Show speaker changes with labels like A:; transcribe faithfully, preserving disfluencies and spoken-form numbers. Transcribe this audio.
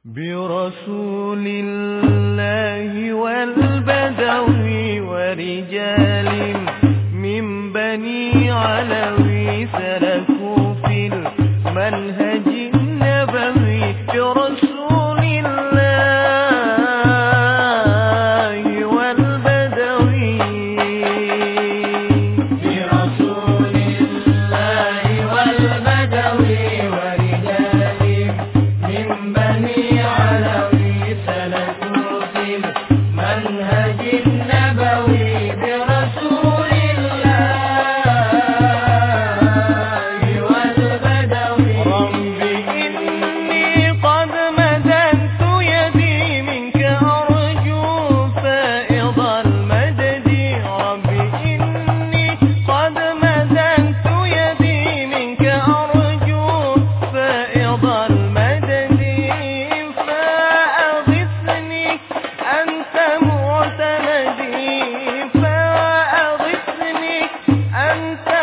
A: برسول الله والبدوي ورجال من بني علوي سلكوا في المنهج النبوي. برسول الله والبدوي برسول الله والبدوي ورجال من بني علوي سلكوا في المنهج النبوي. برسول الله والبدوي ربي إني قد مددت يدي منك أرجو فائض المدد. ربي إني قد مددت يدي منك أرجو فائض المدد. فأغثني أنت معتمدي فأغثني أنت